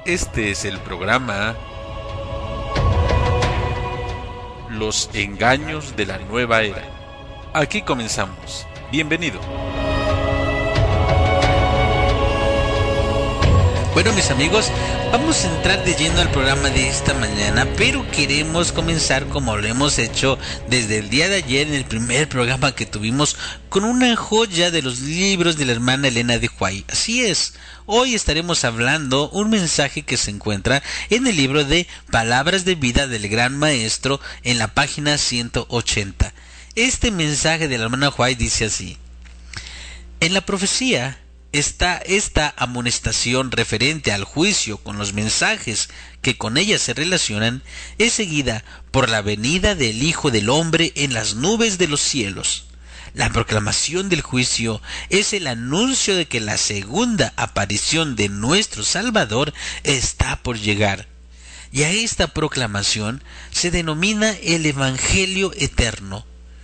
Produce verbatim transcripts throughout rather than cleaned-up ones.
Este es el programa Los engaños de la nueva era. Aquí comenzamos. Bienvenido. Bueno, mis amigos, vamos a entrar de lleno al programa de esta mañana, pero queremos comenzar como lo hemos hecho desde el día de ayer en el primer programa que tuvimos, con una joya de los libros de la hermana Elena de White. Así es, hoy estaremos hablando un mensaje que se encuentra en el libro de Palabras de Vida del Gran Maestro en la página ciento ochenta. Este mensaje de la hermana White dice así: en la profecía está esta amonestación referente al juicio con los mensajes que con ella se relacionan, es seguida por la venida del Hijo del Hombre en las nubes de los cielos. La proclamación del juicio es el anuncio de que la segunda aparición de nuestro Salvador está por llegar. Y a esta proclamación se denomina el Evangelio Eterno.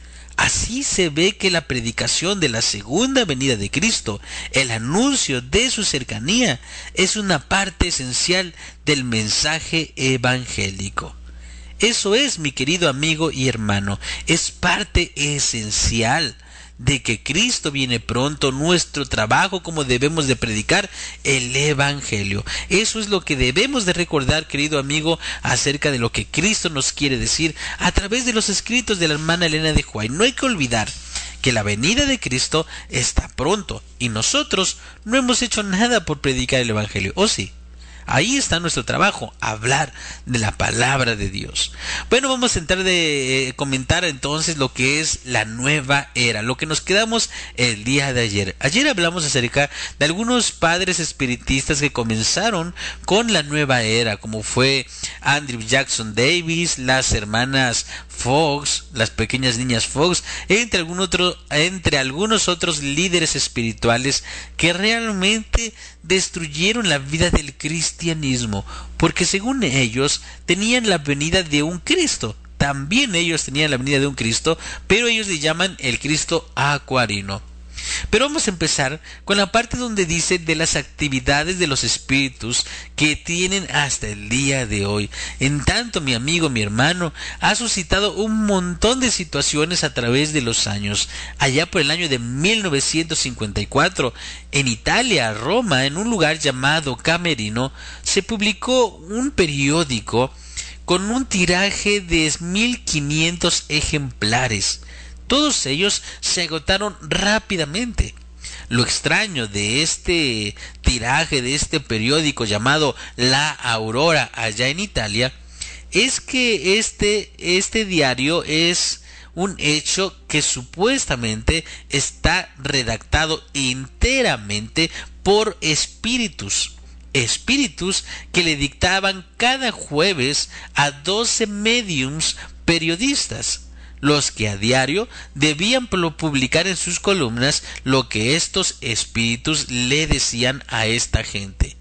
Así se ve que la predicación de la segunda venida de Cristo, el anuncio de su cercanía, es una parte esencial del mensaje evangélico. Eso es, mi querido amigo y hermano, es parte esencial de que Cristo viene pronto. Nuestro trabajo como debemos de predicar el Evangelio. Eso es lo que debemos de recordar, querido amigo, acerca de lo que Cristo nos quiere decir a través de los escritos de la hermana Elena de White. No hay que olvidar que la venida de Cristo está pronto y nosotros no hemos hecho nada por predicar el Evangelio, ¿o sí? Ahí está nuestro trabajo, hablar de la palabra de Dios. Bueno, vamos a entrar de eh, comentar entonces lo que es la nueva era, lo que nos quedamos el día de ayer. Ayer hablamos acerca de algunos padres espiritistas que comenzaron con la nueva era, como fue Andrew Jackson Davis, las hermanas Fox, las pequeñas niñas Fox, entre, algún otro, entre algunos otros líderes espirituales que realmente destruyeron la vida del cristianismo, porque según ellos tenían la venida de un Cristo. También ellos tenían la venida de un Cristo, pero ellos le llaman el Cristo acuarino. Pero vamos a empezar con la parte donde dice de las actividades de los espíritus que tienen hasta el día de hoy. En tanto, mi amigo, mi hermano, ha suscitado un montón de situaciones a través de los años. Allá por el año de mil novecientos cincuenta y cuatro, en Italia, Roma, en un lugar llamado Camerino, se publicó un periódico con un tiraje de mil quinientos ejemplares. Todos ellos se agotaron rápidamente. Lo extraño de este tiraje, de este periódico llamado La Aurora allá en Italia, es que este, este diario es un hecho que supuestamente está redactado enteramente por espíritus. Espíritus que le dictaban cada jueves a doce médiums periodistas, los que a diario debían publicar en sus columnas lo que estos espíritus le decían a esta gente.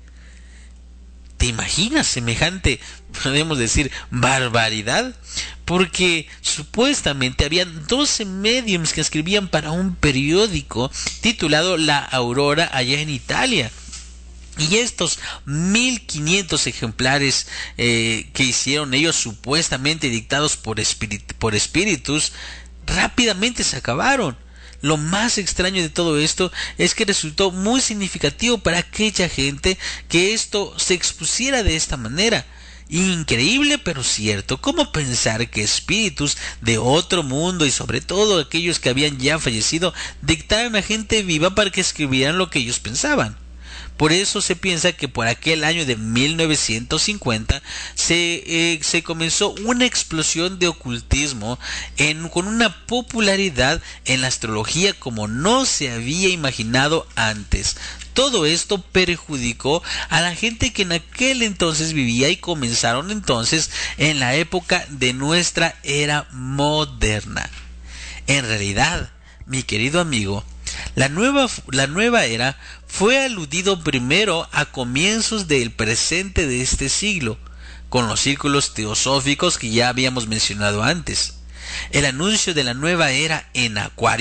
¿Te imaginas semejante, podemos decir, barbaridad? Porque supuestamente habían doce médiums que escribían para un periódico titulado La Aurora allá en Italia. Y estos mil quinientos ejemplares eh, que hicieron ellos, supuestamente dictados por, espíritu, por espíritus, rápidamente se acabaron. Lo más extraño de todo esto es que resultó muy significativo para aquella gente que esto se expusiera de esta manera. Increíble pero cierto. ¿Cómo pensar que espíritus de otro mundo y sobre todo aquellos que habían ya fallecido dictaran a gente viva para que escribieran lo que ellos pensaban? Por eso se piensa que por aquel año de mil novecientos cincuenta se, eh, se comenzó una explosión de ocultismo en, con una popularidad en la astrología como no se había imaginado antes. Todo esto perjudicó a la gente que en aquel entonces vivía y comenzaron entonces en la época de nuestra era moderna. En realidad, mi querido amigo, La nueva, la nueva era fue aludido primero a comienzos del presente de este siglo, con los círculos teosóficos que ya habíamos mencionado antes. El anuncio de la nueva era en Acuario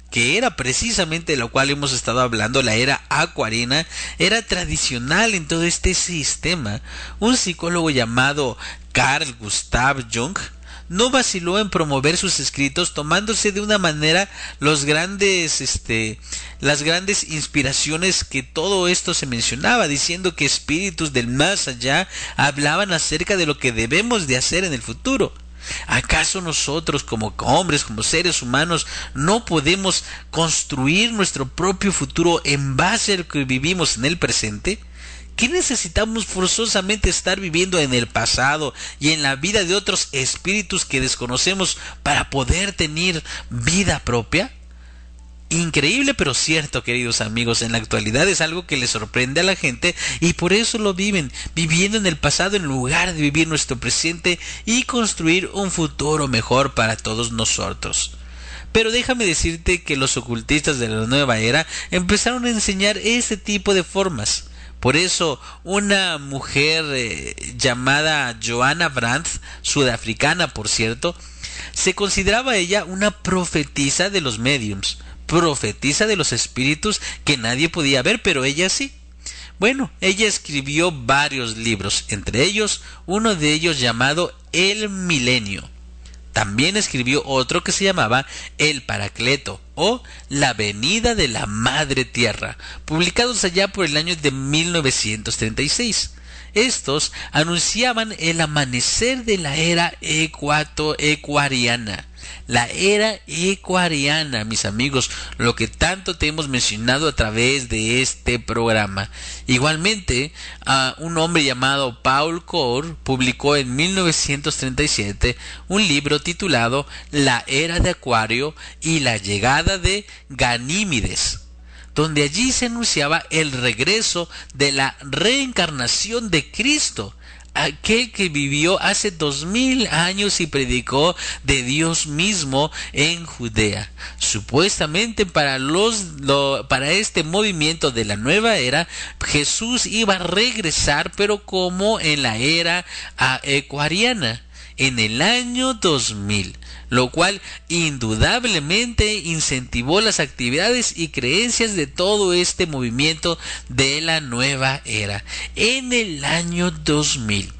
que era precisamente de lo cual hemos estado hablando, la era acuariana, era tradicional en todo este sistema. Un psicólogo llamado Carl Gustav Jung no vaciló en promover sus escritos, tomándose de una manera los grandes, este, las grandes inspiraciones que todo esto se mencionaba, diciendo que espíritus del más allá hablaban acerca de lo que debemos de hacer en el futuro. ¿Acaso nosotros como hombres, como seres humanos, no podemos construir nuestro propio futuro en base a lo que vivimos en el presente? ¿Qué necesitamos forzosamente estar viviendo en el pasado y en la vida de otros espíritus que desconocemos para poder tener vida propia? Increíble pero cierto, queridos amigos, en la actualidad es algo que le sorprende a la gente y por eso lo viven, viviendo en el pasado en lugar de vivir nuestro presente y construir un futuro mejor para todos nosotros. Pero déjame decirte que los ocultistas de la nueva era empezaron a enseñar ese tipo de formas. Por eso, una mujer eh, llamada Johanna Brandt, sudafricana por cierto, se consideraba ella una profetisa de los mediums, profetisa de los espíritus que nadie podía ver, pero ella sí. Bueno, ella escribió varios libros, entre ellos uno de ellos llamado El Milenio. También escribió otro que se llamaba El Paracleto o La Venida de la Madre Tierra, publicados allá por el año de mil novecientos treinta y seis. Estos anunciaban el amanecer de la era ecuatoriana. La era ecuariana, mis amigos, lo que tanto te hemos mencionado a través de este programa. Igualmente, uh, un hombre llamado Paul Cour publicó en mil novecientos treinta y siete un libro titulado La Era de Acuario y la llegada de Ganímedes, donde allí se anunciaba el regreso de la reencarnación de Cristo, aquel que vivió hace dos mil años y predicó de Dios mismo en Judea. Supuestamente para los lo, para este movimiento de la nueva era, Jesús iba a regresar, pero como en la era ecuariana, en el año dos mil, lo cual indudablemente incentivó las actividades y creencias de todo este movimiento de la nueva era. En el año dos mil.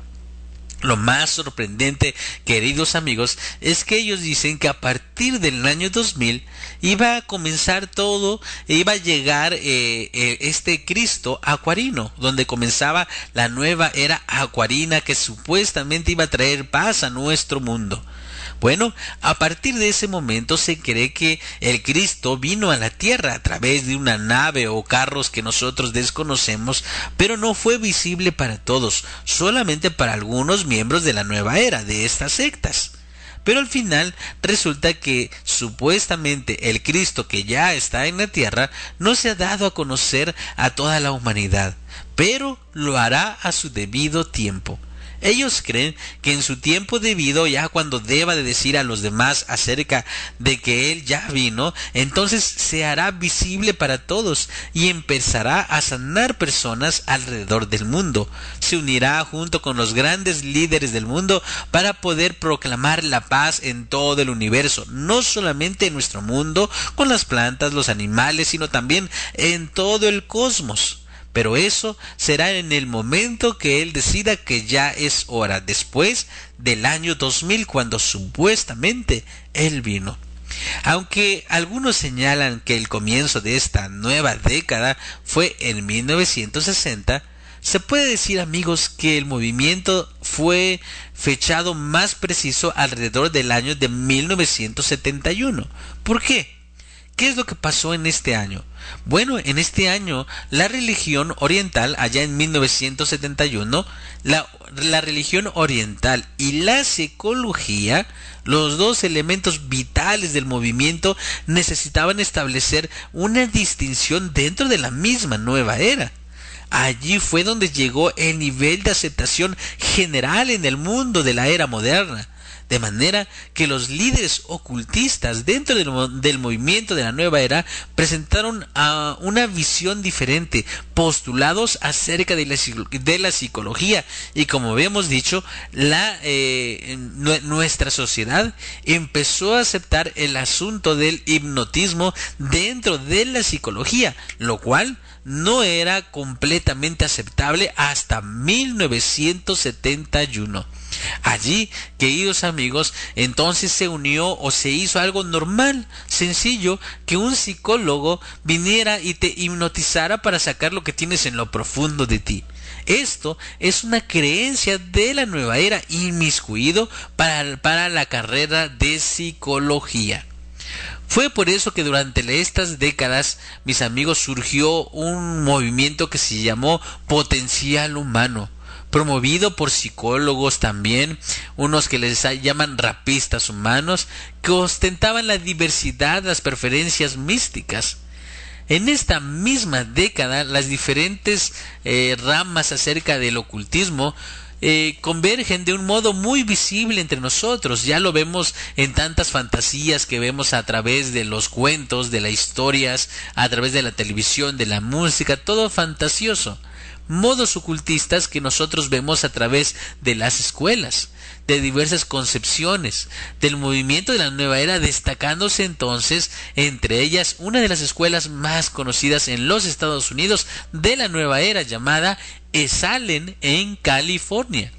Lo más sorprendente, queridos amigos, es que ellos dicen que a partir del año dos mil iba a comenzar todo, iba a llegar eh, eh, este Cristo acuarino, donde comenzaba la nueva era acuarina que supuestamente iba a traer paz a nuestro mundo. Bueno, a partir de ese momento se cree que el Cristo vino a la tierra a través de una nave o carros que nosotros desconocemos, pero no fue visible para todos, solamente para algunos miembros de la nueva era de estas sectas. Pero al final resulta que supuestamente el Cristo que ya está en la tierra no se ha dado a conocer a toda la humanidad, pero lo hará a su debido tiempo. Ellos creen que en su tiempo debido, ya cuando deba de decir a los demás acerca de que Él ya vino, entonces se hará visible para todos y empezará a sanar personas alrededor del mundo. Se unirá junto con los grandes líderes del mundo para poder proclamar la paz en todo el universo, no solamente en nuestro mundo, con las plantas, los animales, sino también en todo el cosmos. Pero eso será en el momento que Él decida que ya es hora, después del año dos mil, cuando supuestamente Él vino. Aunque algunos señalan que el comienzo de esta nueva década fue en mil novecientos sesenta, se puede decir, amigos, que el movimiento fue fechado más preciso alrededor del año de mil novecientos setenta y uno. ¿Por qué? ¿Qué es lo que pasó en este año? Bueno, en este año la religión oriental, allá en mil novecientos setenta y uno, la, la religión oriental y la psicología, los dos elementos vitales del movimiento, necesitaban establecer una distinción dentro de la misma nueva era. Allí fue donde llegó el nivel de aceptación general en el mundo de la era moderna. de manera que los líderes ocultistas dentro del, del movimiento de la nueva era presentaron uh, una visión diferente, postulados acerca de la, de la psicología, y como habíamos dicho, la, eh, nuestra sociedad empezó a aceptar el asunto del hipnotismo dentro de la psicología, lo cual no era completamente aceptable hasta mil novecientos setenta y uno. Allí, queridos amigos, entonces se unió o se hizo algo normal, sencillo, que un psicólogo viniera y te hipnotizara para sacar lo que tienes en lo profundo de ti. Esto es una creencia de la nueva era, inmiscuido para, para la carrera de psicología. Fue por eso que durante estas décadas, mis amigos, surgió un movimiento que se llamó Potencial Humano, promovido por psicólogos también, unos que les llaman rapistas humanos, que ostentaban la diversidad, las preferencias místicas. En esta misma década, las diferentes eh, ramas acerca del ocultismo Eh, convergen de un modo muy visible entre nosotros. Ya lo vemos en tantas fantasías que vemos a través de los cuentos, de las historias, a través de la televisión, de la música, todo fantasioso. Modos ocultistas que nosotros vemos a través de las escuelas, de diversas concepciones del movimiento de la nueva era, destacándose entonces entre ellas una de las escuelas más conocidas en los Estados Unidos de la nueva era, llamada Esalen en California.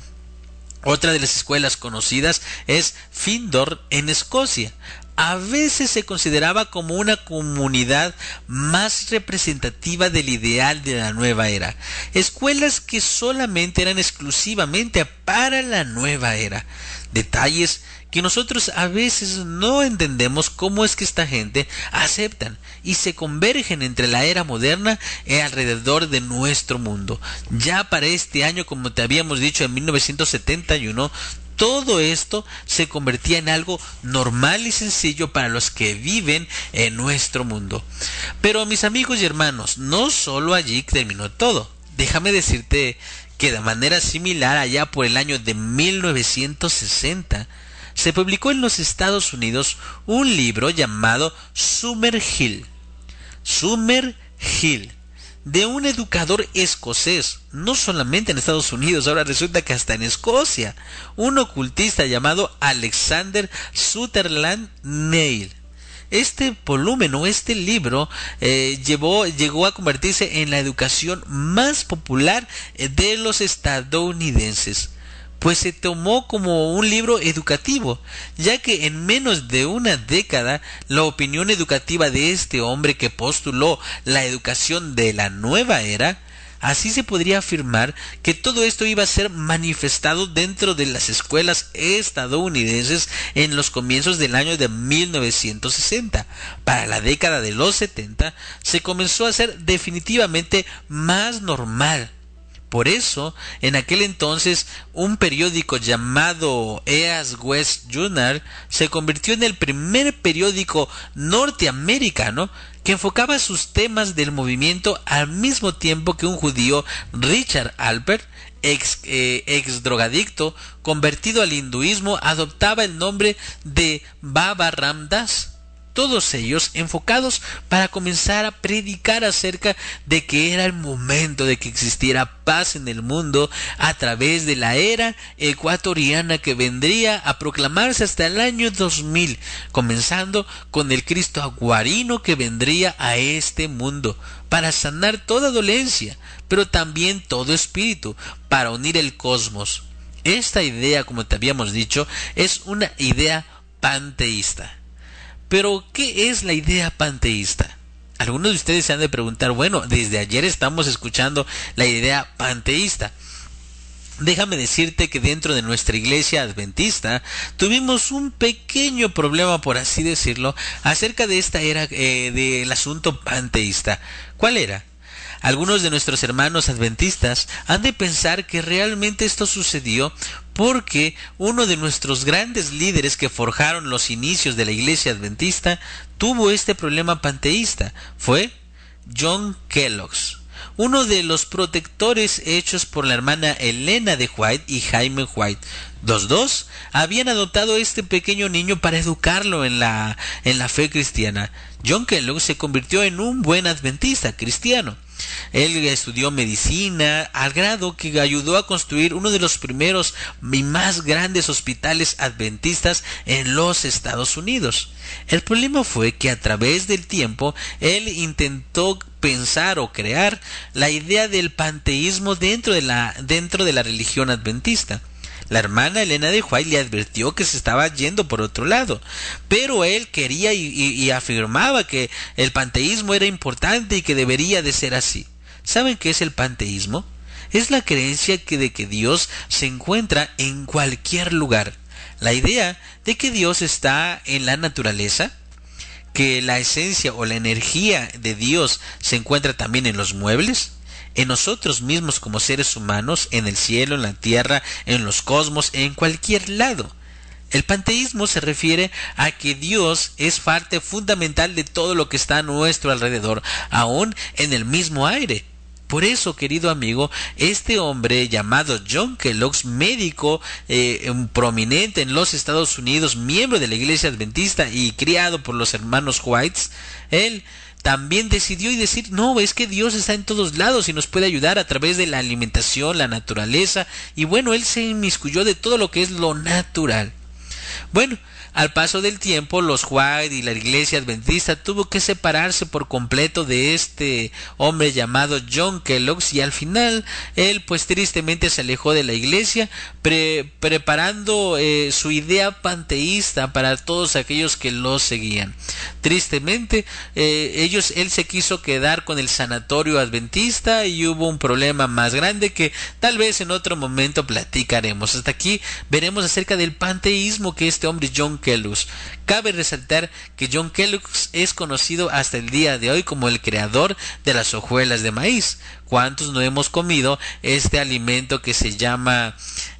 Otra de las escuelas conocidas es Findor en Escocia. A veces se consideraba como una comunidad más representativa del ideal de la nueva era. Escuelas que solamente eran exclusivamente para la nueva era. Detalles que nosotros a veces no entendemos cómo es que esta gente aceptan y se convergen entre la era moderna y alrededor de nuestro mundo. Ya para este año, como te habíamos dicho, en mil novecientos setenta y uno, todo esto se convertía en algo normal y sencillo para los que viven en nuestro mundo. Pero mis amigos y hermanos, no solo allí terminó todo. Déjame decirte que de manera similar, allá por el año de mil novecientos sesenta, se publicó en los Estados Unidos un libro llamado Summer Hill. Summer Hill, de un educador escocés, no solamente en Estados Unidos, ahora resulta que hasta en Escocia, un ocultista llamado Alexander Sutherland Neil. Este volumen o este libro eh, llevó, llegó a convertirse en la educación más popular de los estadounidenses, pues se tomó como un libro educativo, ya que en menos de una década la opinión educativa de este hombre que postuló la educación de la nueva era, así se podría afirmar que todo esto iba a ser manifestado dentro de las escuelas estadounidenses en los comienzos del año de mil novecientos sesenta. Para la década de los setenta se comenzó a ser definitivamente más normal. Por eso, en aquel entonces, un periódico llamado East West Journal se convirtió en el primer periódico norteamericano que enfocaba sus temas del movimiento al mismo tiempo que un judío, Richard Alpert, ex, eh, ex drogadicto, convertido al hinduismo, adoptaba el nombre de Baba Ram Das. Todos ellos enfocados para comenzar a predicar acerca de que era el momento de que existiera paz en el mundo a través de la era ecuatoriana que vendría a proclamarse hasta el año dos mil, comenzando con el Cristo aguarino que vendría a este mundo para sanar toda dolencia, pero también todo espíritu, para unir el cosmos. Esta idea, como te habíamos dicho, es una idea panteísta. Pero, ¿qué es la idea panteísta? Algunos de ustedes se han de preguntar, bueno, desde ayer estamos escuchando la idea panteísta. Déjame decirte que dentro de nuestra iglesia adventista tuvimos un pequeño problema, por así decirlo, acerca de esta era eh, del asunto panteísta. ¿Cuál era? Algunos de nuestros hermanos adventistas han de pensar que realmente esto sucedió porque uno de nuestros grandes líderes que forjaron los inicios de la iglesia adventista tuvo este problema panteísta. Fue John Kellogg, uno de los protectores hechos por la hermana Elena de White y Jaime White. Los dos habían adoptado a este pequeño niño para educarlo en la, en la fe cristiana. John Kellogg se convirtió en un buen adventista cristiano. Él estudió medicina al grado que ayudó a construir uno de los primeros y más grandes hospitales adventistas en los Estados Unidos. El problema fue que a través del tiempo él intentó pensar o crear la idea del panteísmo dentro de la, dentro de la religión adventista. La hermana Elena de White le advirtió que se estaba yendo por otro lado, pero él quería y, y, y afirmaba que el panteísmo era importante y que debería de ser así. ¿Saben qué es el panteísmo? Es la creencia que de que Dios se encuentra en cualquier lugar. La idea de que Dios está en la naturaleza, que la esencia o la energía de Dios se encuentra también en los muebles, en nosotros mismos como seres humanos, en el cielo, en la tierra, en los cosmos, en cualquier lado. El panteísmo se refiere a que Dios es parte fundamental de todo lo que está a nuestro alrededor, aún en el mismo aire. Por eso, querido amigo, este hombre llamado John Kellogg, médico eh, prominente en los Estados Unidos, miembro de la Iglesia Adventista y criado por los hermanos Whites, él también decidió y decir, no, es que Dios está en todos lados y nos puede ayudar a través de la alimentación, la naturaleza, y bueno, él se inmiscuyó de todo lo que es lo natural. Bueno, al paso del tiempo, los White y la Iglesia Adventista tuvo que separarse por completo de este hombre llamado John Kellogg, y al final él pues tristemente se alejó de la iglesia, pre preparando eh, su idea panteísta para todos aquellos que lo seguían. Tristemente, eh, ellos, él se quiso quedar con el sanatorio adventista y hubo un problema más grande que tal vez en otro momento platicaremos. Hasta aquí veremos acerca del panteísmo que este hombre John Kellogg. Cabe resaltar que John Kellogg es conocido hasta el día de hoy como el creador de las hojuelas de maíz. ¿Cuántos no hemos comido este alimento que se llama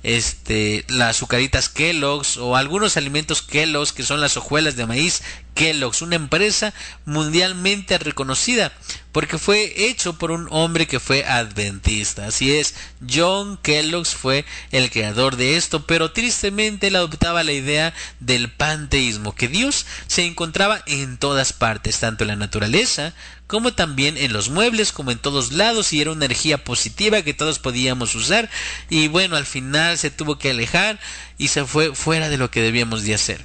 este las azucaritas Kellogg's o algunos alimentos Kellogg's, que son las hojuelas de maíz Kellogg's, una empresa mundialmente reconocida porque fue hecho por un hombre que fue adventista? Así es, John Kellogg fue el creador de esto, pero tristemente él adoptaba la idea del panteísmo, que Dios se encontraba en todas partes, tanto en la naturaleza como también en los muebles, como en todos lados, y era una energía positiva que todos podíamos usar. Y bueno, al final se tuvo que alejar y se fue fuera de lo que debíamos de hacer.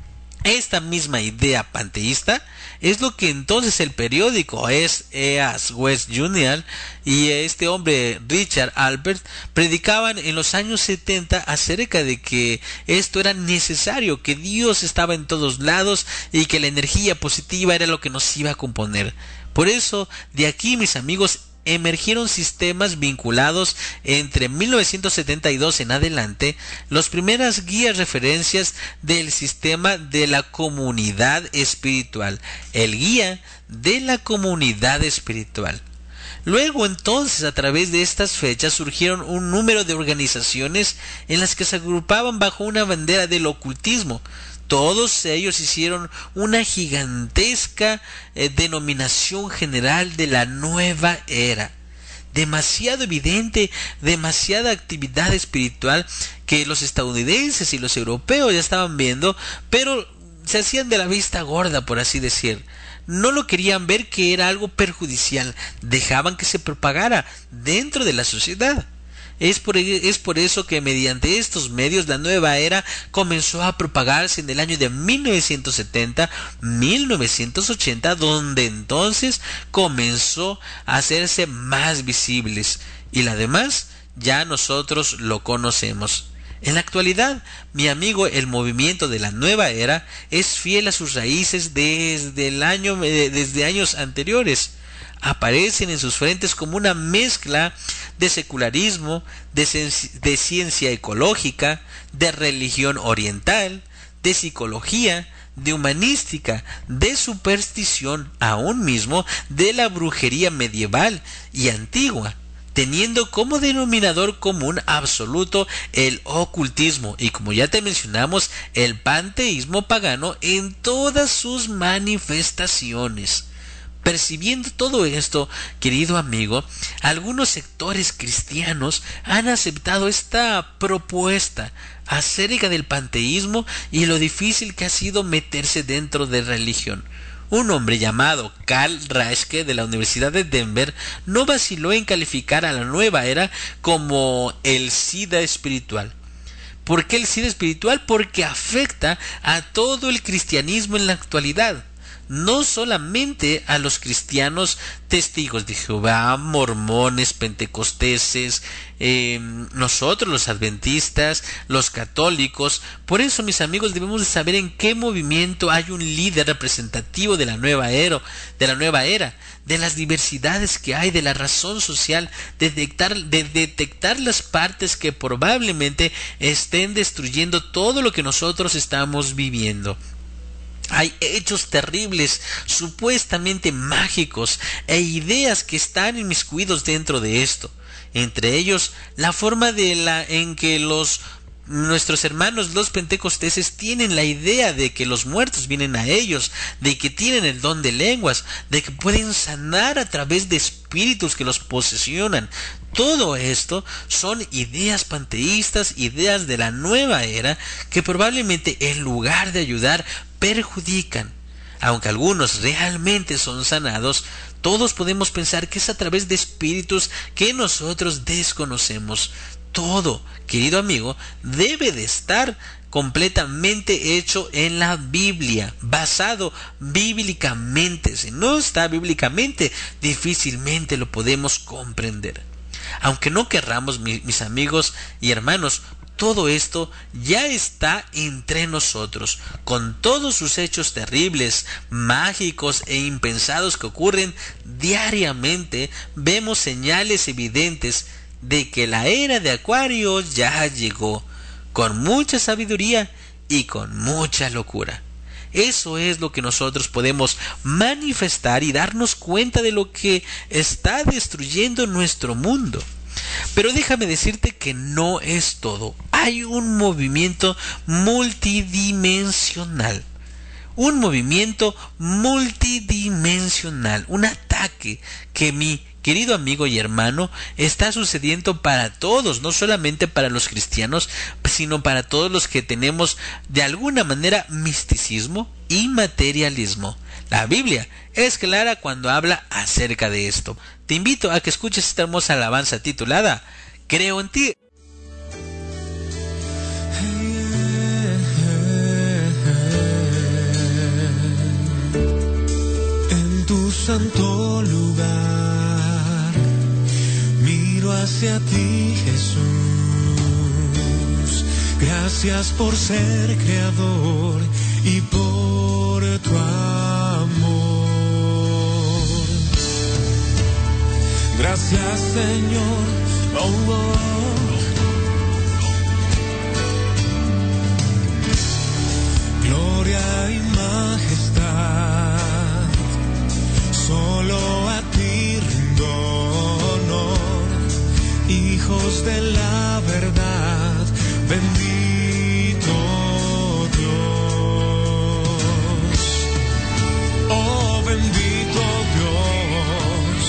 Esta misma idea panteísta es lo que entonces el periódico S E A S West Journal y este hombre Richard Alpert predicaban en los años setenta acerca de que esto era necesario, que Dios estaba en todos lados y que la energía positiva era lo que nos iba a componer. Por eso, de aquí, mis amigos, emergieron sistemas vinculados entre mil novecientos setenta y dos en adelante, las primeras guías referencias del sistema de la comunidad espiritual, el guía de la comunidad espiritual. Luego, entonces, a través de estas fechas surgieron un número de organizaciones en las que se agrupaban bajo una bandera del ocultismo. Todos ellos hicieron una gigantesca eh, denominación general de la nueva era. Demasiado evidente, demasiada actividad espiritual que los estadounidenses y los europeos ya estaban viendo, pero se hacían de la vista gorda, por así decir. No lo querían ver, que era algo perjudicial. Dejaban que se propagara dentro de la sociedad. Es por, es por eso que mediante estos medios la nueva era comenzó a propagarse en el año de mil novecientos setenta a mil novecientos ochenta, donde entonces comenzó a hacerse más visibles, y la demás ya nosotros lo conocemos. En la actualidad, mi amigo, el movimiento de la nueva era es fiel a sus raíces desde el año desde años anteriores. Aparecen en sus frentes como una mezcla de secularismo, de, de ciencia ecológica, de religión oriental, de psicología, de humanística, de superstición, aún mismo de la brujería medieval y antigua, teniendo como denominador común absoluto el ocultismo y, como ya te mencionamos, el panteísmo pagano en todas sus manifestaciones. Percibiendo todo esto, querido amigo, algunos sectores cristianos han aceptado esta propuesta acerca del panteísmo y lo difícil que ha sido meterse dentro de religión. Un hombre llamado Karl Raschke de la Universidad de Denver no vaciló en calificar a la nueva era como el SIDA espiritual. ¿Por qué el SIDA espiritual? Porque afecta a todo el cristianismo en la actualidad. No solamente a los cristianos testigos de Jehová, mormones, pentecosteses, eh, nosotros los adventistas, los católicos. Por eso, mis amigos, debemos de saber en qué movimiento hay un líder representativo de la nueva era, de la nueva era, de las diversidades que hay, de la razón social, de detectar, de detectar las partes que probablemente estén destruyendo todo lo que nosotros estamos viviendo. Hay hechos terribles, supuestamente mágicos, e ideas que están inmiscuidos dentro de esto. Entre ellos, la forma de la en que los nuestros hermanos los pentecosteses tienen la idea de que los muertos vienen a ellos, de que tienen el don de lenguas, de que pueden sanar a través de espíritus que los posesionan. Todo esto son ideas panteístas, ideas de la nueva era, que probablemente en lugar de ayudar, perjudican. Aunque algunos realmente son sanados, todos podemos pensar que es a través de espíritus que nosotros desconocemos. Todo, querido amigo, debe de estar completamente hecho en la Biblia, basado bíblicamente. Si no está bíblicamente, difícilmente lo podemos comprender. Aunque no querramos, mis amigos y hermanos, todo esto ya está entre nosotros, con todos sus hechos terribles, mágicos e impensados que ocurren diariamente. Vemos señales evidentes de que la era de Acuario ya llegó, con mucha sabiduría y con mucha locura. Eso es lo que nosotros podemos manifestar y darnos cuenta de lo que está destruyendo nuestro mundo. Pero déjame decirte que no es todo. Hay un movimiento multidimensional. Un movimiento multidimensional. Un ataque que mi querido amigo y hermano, está sucediendo para todos, no solamente para los cristianos, sino para todos los que tenemos de alguna manera misticismo y materialismo. La Biblia es clara cuando habla acerca de esto. Te invito a que escuches esta hermosa alabanza titulada Creo en ti. En tu santo lugar miro hacia ti, Jesús. Gracias por ser creador y por tu amor. Gracias, Señor. Oh, oh. Gloria y majestad, solo a ti rindo honor. Hijos de la verdad, bendito Dios. Oh, bendito Dios,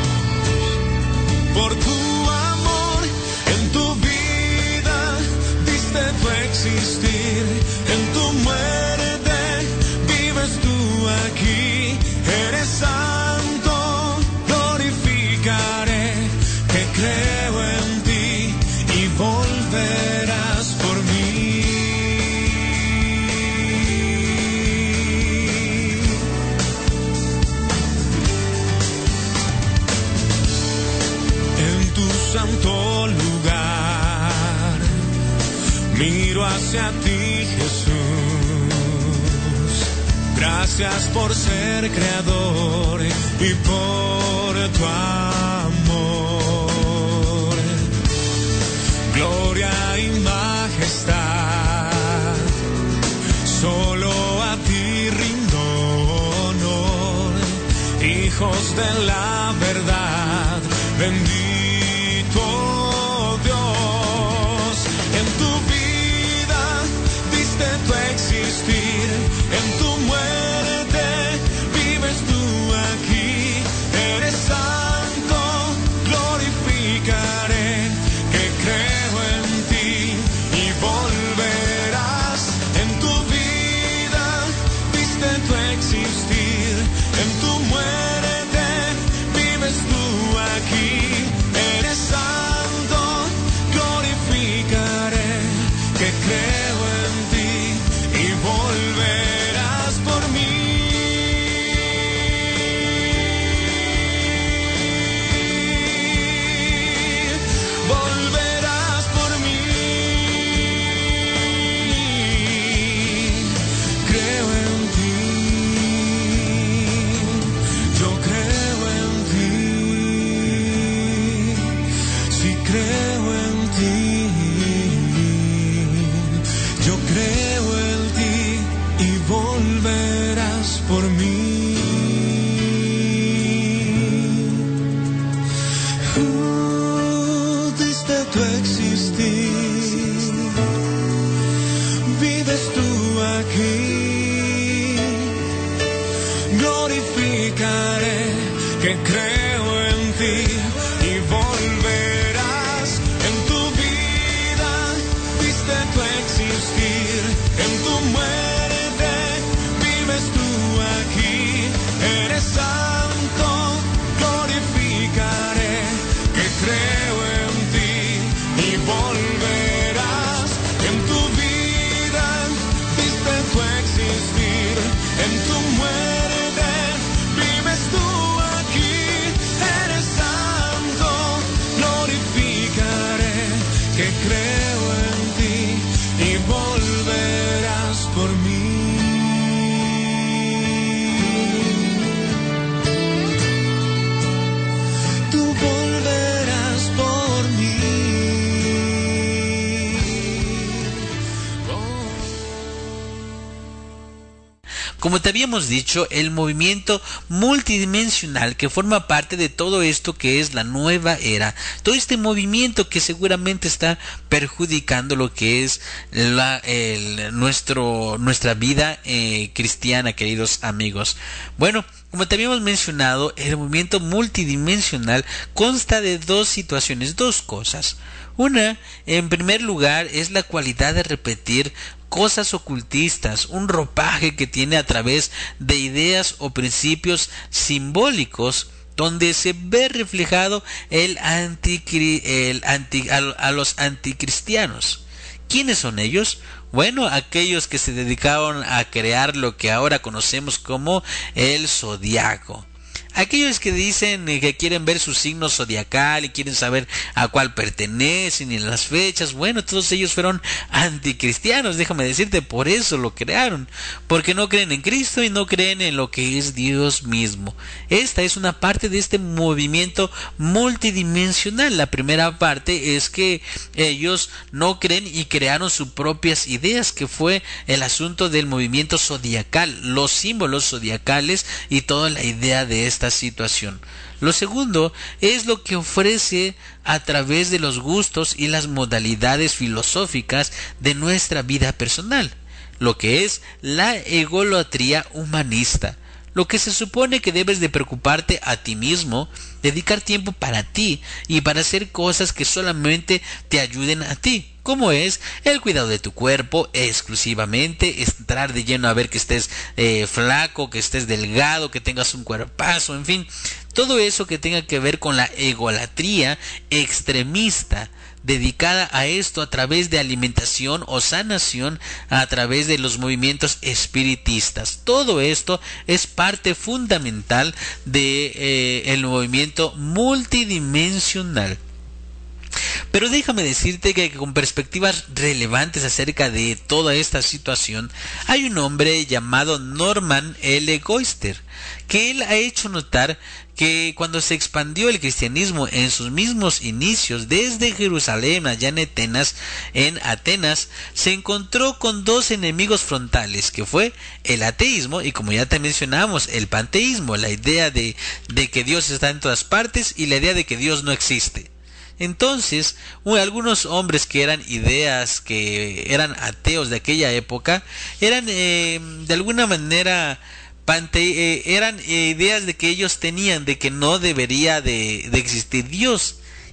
por tu amor en tu vida diste tu existir, en tu muerte vives tú aquí. Eres santo, glorificaré que creo en ti y volverás por mí. En tu santo lugar miro hacia ti, Jesús. Gracias por ser creador y por tu amor. Gloria y majestad, solo a ti rindo honor. Hijos de la verdad, bendito Dios. En tu vida diste tu existir, en tu muerte vives tú aquí. glorificaré, que creo en ti y volverás. En tu vida viste tu existir, en tu muerte vives tú aquí. Eres santo, glorificaré, que creo en ti y volverás por mí. Volverás por mí. Creo en ti, yo creo en ti, sí creo en ti, yo creo en ti y volverás por mí. Uh, diste tu existir, vives tú aquí. Glorificaré, que creo en ti y volverás. En tu vida viste tu existir, en tu muerte vives tú aquí. Eres santo, glorificaré, que creo en ti y volverás. En tu vida viste tu existir, en tu muerte vives tú aquí. Eres santo, glorificaré, que creo en ti y volverás por mí. Tú volverás por mí. Como te habíamos dicho, el movimiento multidimensional que forma parte de todo esto que es la nueva era, todo este movimiento que seguramente está perjudicando lo que es la, el, nuestro, nuestra vida eh, cristiana, queridos amigos. Bueno, como te habíamos mencionado, el movimiento multidimensional consta de dos situaciones, dos cosas. Una, en primer lugar, es la cualidad de repetir cosas ocultistas, un ropaje que tiene a través de ideas o principios simbólicos, donde se ve reflejado el anti, el anti, a, a los anticristianos. ¿Quiénes son ellos? Bueno, aquellos que se dedicaron a crear lo que ahora conocemos como el zodiaco. Aquellos que dicen que quieren ver su signo zodiacal y quieren saber a cuál pertenecen y las fechas, bueno, todos ellos fueron anticristianos, déjame decirte, por eso lo crearon, porque no creen en Cristo y no creen en lo que es Dios mismo. Esta es una parte de este movimiento multidimensional. La primera parte es que ellos no creen y crearon sus propias ideas, que fue el asunto del movimiento zodiacal, los símbolos zodiacales y toda la idea de esta situación. Lo segundo es lo que ofrece a través de los gustos y las modalidades filosóficas de nuestra vida personal, lo que es la egolatría humanista. Lo que se supone que debes de preocuparte a ti mismo, dedicar tiempo para ti y para hacer cosas que solamente te ayuden a ti, como es el cuidado de tu cuerpo exclusivamente, entrar de lleno a ver que estés eh, flaco, que estés delgado, que tengas un cuerpazo, en fin, todo eso que tenga que ver con la egolatría extremista, dedicada a esto a través de alimentación o sanación a través de los movimientos espiritistas. Todo esto es parte fundamental de eh, el movimiento multidimensional. Pero déjame decirte que con perspectivas relevantes acerca de toda esta situación, hay un hombre llamado Norman L. Goister, que él ha hecho notar que cuando se expandió el cristianismo en sus mismos inicios desde Jerusalén allá en Atenas, en Atenas, se encontró con dos enemigos frontales, que fue el ateísmo y, como ya te mencionamos, el panteísmo, la idea de, de que Dios está en todas partes y la idea de que Dios no existe. Entonces, algunos hombres que eran ideas, que eran ateos de aquella época, eran eh, de alguna manera pante eh, eran eh, ideas de que ellos tenían de que no debería de, de existir Dios.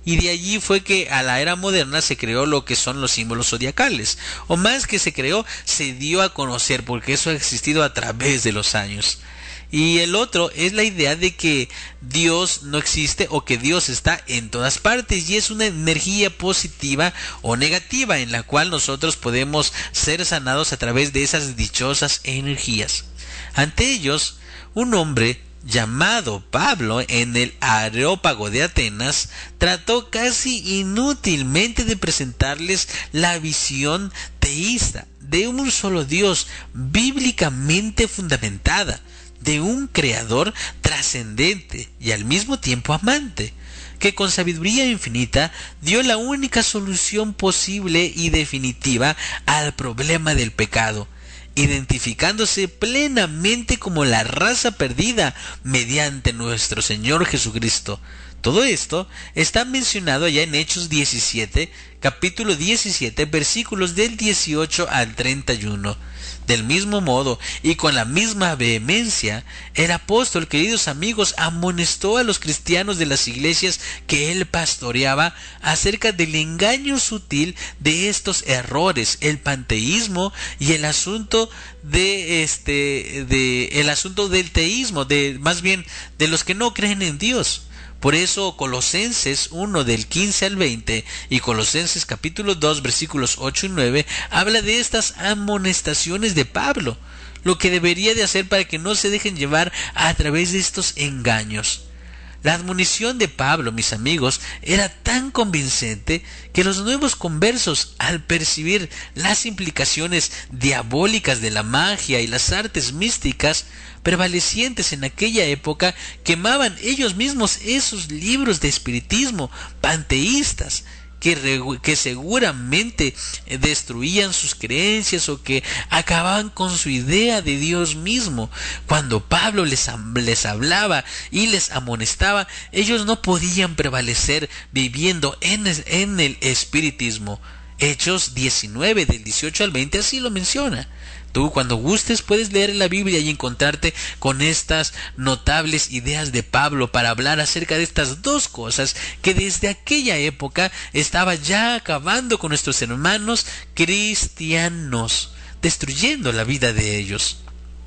y de allí fue que a la era moderna se creó lo que son los símbolos zodiacales, o más que se creó, se dio a conocer, porque eso ha existido a través de los años. Y el otro es la idea de que Dios no existe o que Dios está en todas partes y es una energía positiva o negativa en la cual nosotros podemos ser sanados a través de esas dichosas energías. Ante ellos, un hombre llamado Pablo en el Areópago de Atenas trató casi inútilmente de presentarles la visión teísta de un solo Dios bíblicamente fundamentada, de un creador trascendente y al mismo tiempo amante, que con sabiduría infinita dio la única solución posible y definitiva al problema del pecado, identificándose plenamente como la raza perdida mediante nuestro Señor Jesucristo. Todo esto está mencionado allá en Hechos diecisiete, capítulo diecisiete, versículos del dieciocho al treinta y uno. Del mismo modo y con la misma vehemencia, el apóstol, queridos amigos, amonestó a los cristianos de las iglesias que él pastoreaba acerca del engaño sutil de estos errores, el panteísmo y el asunto de este de el asunto del teísmo, de más bien de los que no creen en Dios. Por eso Colosenses uno del quince al veinte y Colosenses capítulo dos versículos ocho y nueve habla de estas amonestaciones de Pablo, lo que debería de hacer para que no se dejen llevar a través de estos engaños. La admonición de Pablo, mis amigos, era tan convincente que los nuevos conversos, al percibir las implicaciones diabólicas de la magia y las artes místicas prevalecientes en aquella época, quemaban ellos mismos esos libros de espiritismo panteístas que, que seguramente destruían sus creencias o que acababan con su idea de Dios mismo. Cuando Pablo les, les hablaba y les amonestaba, ellos no podían prevalecer viviendo en el, en el espiritismo. Hechos diecinueve del dieciocho al veinte así lo menciona. Tú, cuando gustes, puedes leer la Biblia y encontrarte con estas notables ideas de Pablo para hablar acerca de estas dos cosas que desde aquella época estaba ya acabando con nuestros hermanos cristianos, destruyendo la vida de ellos.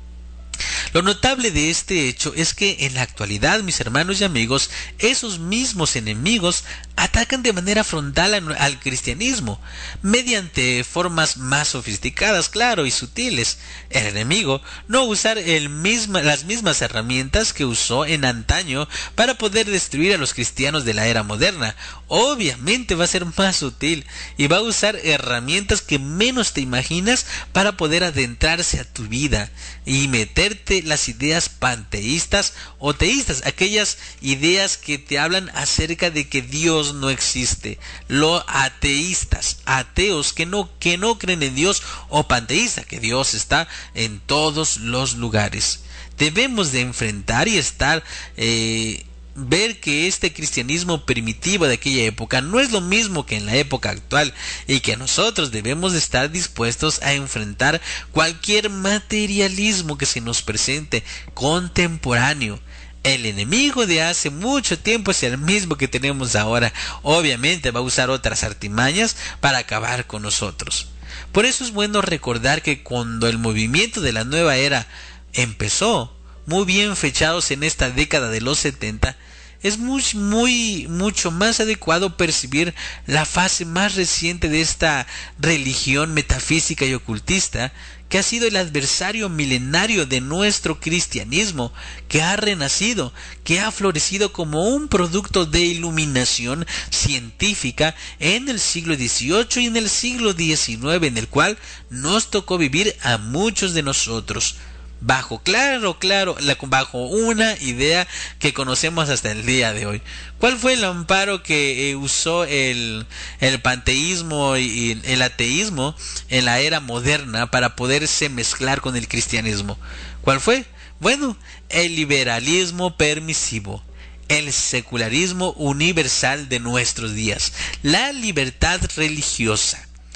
Lo notable de este hecho es que en la actualidad, mis hermanos y amigos, esos mismos enemigos atacan de manera frontal al cristianismo, mediante formas más sofisticadas, claro, y sutiles. El enemigo no usar el misma, las mismas herramientas que usó en antaño para poder destruir a los cristianos de la era moderna. Obviamente va a ser más sutil y va a usar herramientas que menos te imaginas para poder adentrarse a tu vida y meterte las ideas panteístas o teístas, aquellas ideas que te hablan acerca de que Dios no existe, los ateístas, ateos que no, que no creen en Dios, o panteístas, que Dios está en todos los lugares. Debemos de enfrentar y estar eh, ver que este cristianismo primitivo de aquella época no es lo mismo que en la época actual y que nosotros debemos de estar dispuestos a enfrentar cualquier materialismo que se nos presente contemporáneo. El enemigo de hace mucho tiempo es el mismo que tenemos ahora. Obviamente va a usar otras artimañas para acabar con nosotros. Por eso es bueno recordar que cuando el movimiento de la nueva era empezó, muy bien fechados en esta década de los setenta, es muy, muy, mucho más adecuado percibir la fase más reciente de esta religión metafísica y ocultista, que ha sido el adversario milenario de nuestro cristianismo, que ha renacido, que ha florecido como un producto de iluminación científica en el siglo dieciocho y en el siglo diecinueve, en el cual nos tocó vivir a muchos de nosotros. Bajo, claro, claro, la, bajo una idea que conocemos hasta el día de hoy. ¿Cuál fue el amparo que eh, usó el, el panteísmo y el ateísmo en la era moderna para poderse mezclar con el cristianismo? ¿Cuál fue? Bueno, el liberalismo permisivo, el secularismo universal de nuestros días, la libertad religiosa.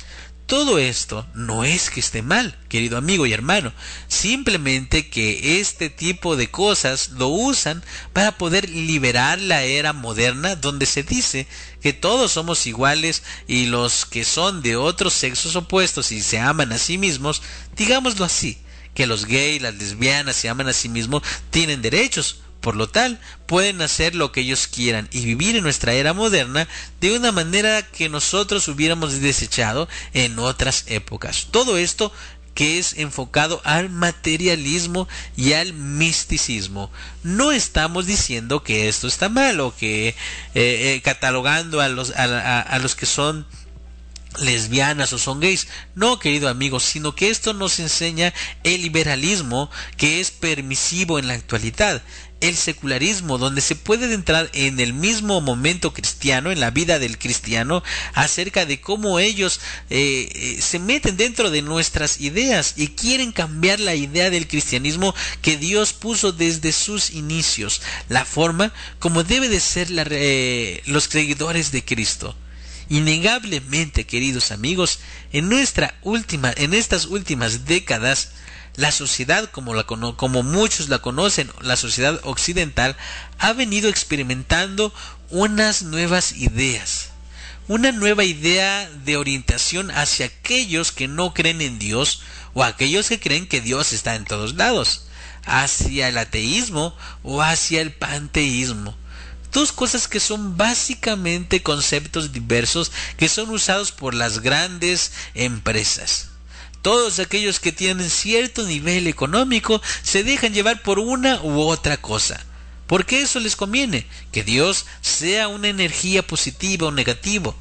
Todo esto no es que esté mal, querido amigo y hermano, simplemente que este tipo de cosas lo usan para poder liberar la era moderna donde se dice que todos somos iguales y los que son de otros sexos opuestos y se aman a sí mismos, digámoslo así, que los gays, las lesbianas se aman a sí mismos, tienen derechos. Por lo tal, pueden hacer lo que ellos quieran y vivir en nuestra era moderna de una manera que nosotros hubiéramos desechado en otras épocas. Todo esto que es enfocado al materialismo y al misticismo. No estamos diciendo que esto está mal o que eh, eh, catalogando a los, a, a, a los que son lesbianas o son gays. No, querido amigo, sino que esto nos enseña el liberalismo que es permisivo en la actualidad, el secularismo donde se puede entrar en el mismo momento cristiano, en la vida del cristiano, acerca de cómo ellos eh, eh, se meten dentro de nuestras ideas y quieren cambiar la idea del cristianismo que Dios puso desde sus inicios, la forma como debe de ser la, eh, los seguidores de Cristo. Innegablemente, queridos amigos, en nuestra última, en estas últimas décadas, la sociedad, como, la, como muchos la conocen, la sociedad occidental, ha venido experimentando unas nuevas ideas, una nueva idea de orientación hacia aquellos que no creen en Dios o aquellos que creen que Dios está en todos lados, hacia el ateísmo o hacia el panteísmo. Dos cosas que son básicamente conceptos diversos que son usados por las grandes empresas. Todos aquellos que tienen cierto nivel económico se dejan llevar por una u otra cosa, porque eso les conviene, que Dios sea una energía positiva o negativa,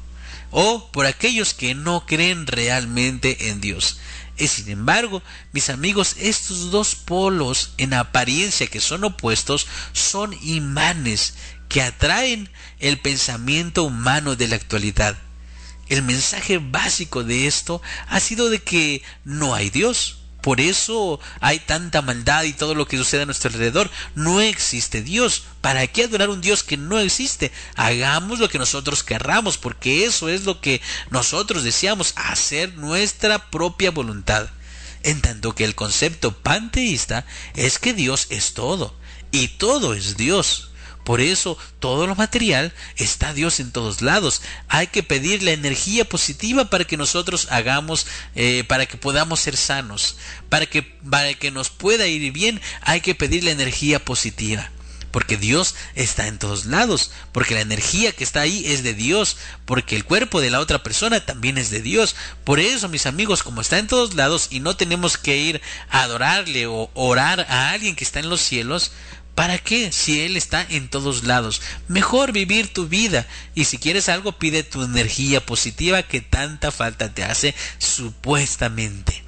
o por aquellos que no creen realmente en Dios. Y sin embargo, mis amigos, estos dos polos en apariencia que son opuestos son imanes que atraen el pensamiento humano de la actualidad. El mensaje básico de esto ha sido de que no hay Dios. Por eso hay tanta maldad y todo lo que sucede a nuestro alrededor. No existe Dios. ¿Para qué adorar a un Dios que no existe? Hagamos lo que nosotros querramos, porque eso es lo que nosotros deseamos, hacer nuestra propia voluntad. En tanto que el concepto panteísta es que Dios es todo, y todo es Dios. Por eso, todo lo material está Dios en todos lados. Hay que pedir la energía positiva para que nosotros hagamos, eh, para que podamos ser sanos. Para que, para que nos pueda ir bien, hay que pedir la energía positiva. Porque Dios está en todos lados. Porque la energía que está ahí es de Dios. Porque el cuerpo de la otra persona también es de Dios. Por eso, mis amigos, como está en todos lados y no tenemos que ir a adorarle o orar a alguien que está en los cielos, ¿para qué? Si Él está en todos lados. Mejor vivir tu vida. Y si quieres algo, pide tu energía positiva que tanta falta te hace, supuestamente.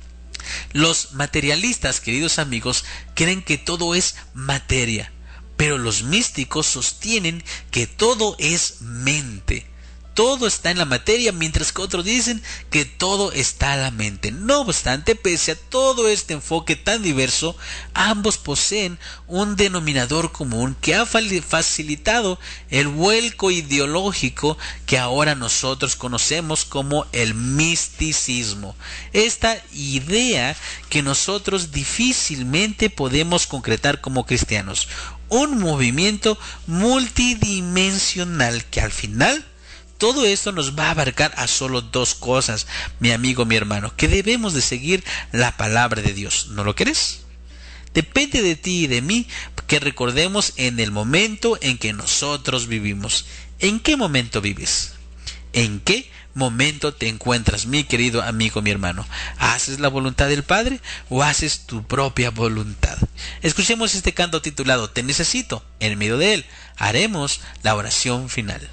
Los materialistas, queridos amigos, creen que todo es materia. Pero los místicos sostienen que todo es mente. Todo está en la materia, mientras que otros dicen que todo está en la mente. No obstante, pese a todo este enfoque tan diverso, ambos poseen un denominador común que ha facilitado el vuelco ideológico que ahora nosotros conocemos como el misticismo. Esta idea que nosotros difícilmente podemos concretar como cristianos. Un movimiento multidimensional que al final todo esto nos va a abarcar a solo dos cosas, mi amigo, mi hermano, que debemos de seguir la palabra de Dios. ¿No lo crees? Depende de ti y de mí que recordemos en el momento en que nosotros vivimos. ¿En qué momento vives? ¿En qué momento te encuentras, mi querido amigo, mi hermano? ¿Haces la voluntad del Padre o haces tu propia voluntad? Escuchemos este canto titulado Te necesito. En medio de él haremos la oración final.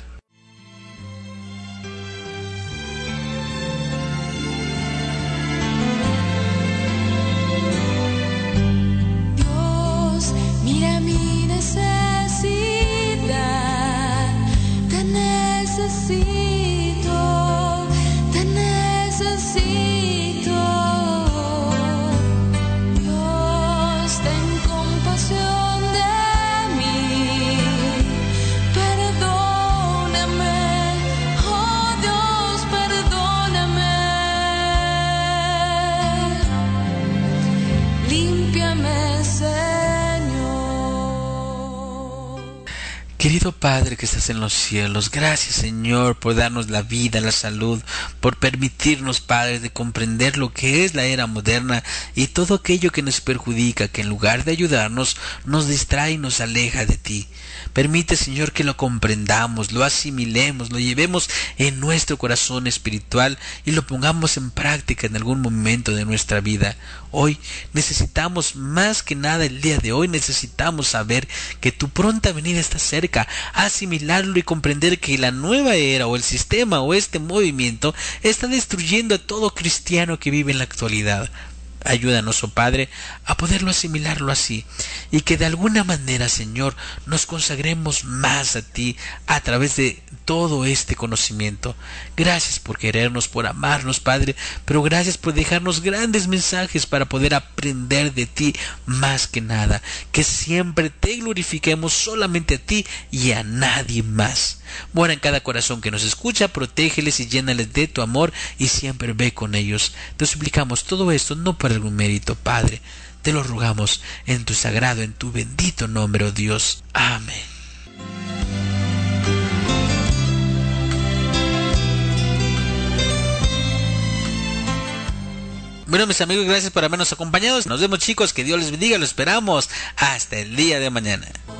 Mira mi necesidad, te necesito, te necesito. Dios, ten compasión de mí, perdóname. Querido Padre que estás en los cielos, gracias Señor por darnos la vida, la salud, por permitirnos, Padre, de comprender lo que es la era moderna y todo aquello que nos perjudica, que en lugar de ayudarnos, nos distrae y nos aleja de ti. Permite, Señor, que lo comprendamos, lo asimilemos, lo llevemos en nuestro corazón espiritual y lo pongamos en práctica en algún momento de nuestra vida. Hoy necesitamos, más que nada el día de hoy, necesitamos saber que tu pronta venida está cerca, asimilarlo y comprender que la nueva era o el sistema o este movimiento está destruyendo a todo cristiano que vive en la actualidad. Ayúdanos, oh Padre, a poderlo asimilarlo así, y que de alguna manera, Señor, nos consagremos más a ti a través de todo este conocimiento. Gracias por querernos, por amarnos, Padre, pero gracias por dejarnos grandes mensajes para poder aprender de ti más que nada. Que siempre te glorifiquemos solamente a ti y a nadie más. Mora en cada corazón que nos escucha, protégeles y llénales de tu amor y siempre ve con ellos. Te suplicamos todo esto no por algún mérito, Padre. Te lo rogamos en tu sagrado, en tu bendito nombre, oh Dios. Amén. Bueno, mis amigos, gracias por habernos acompañado. Nos vemos, chicos, que Dios les bendiga, lo esperamos hasta el día de mañana.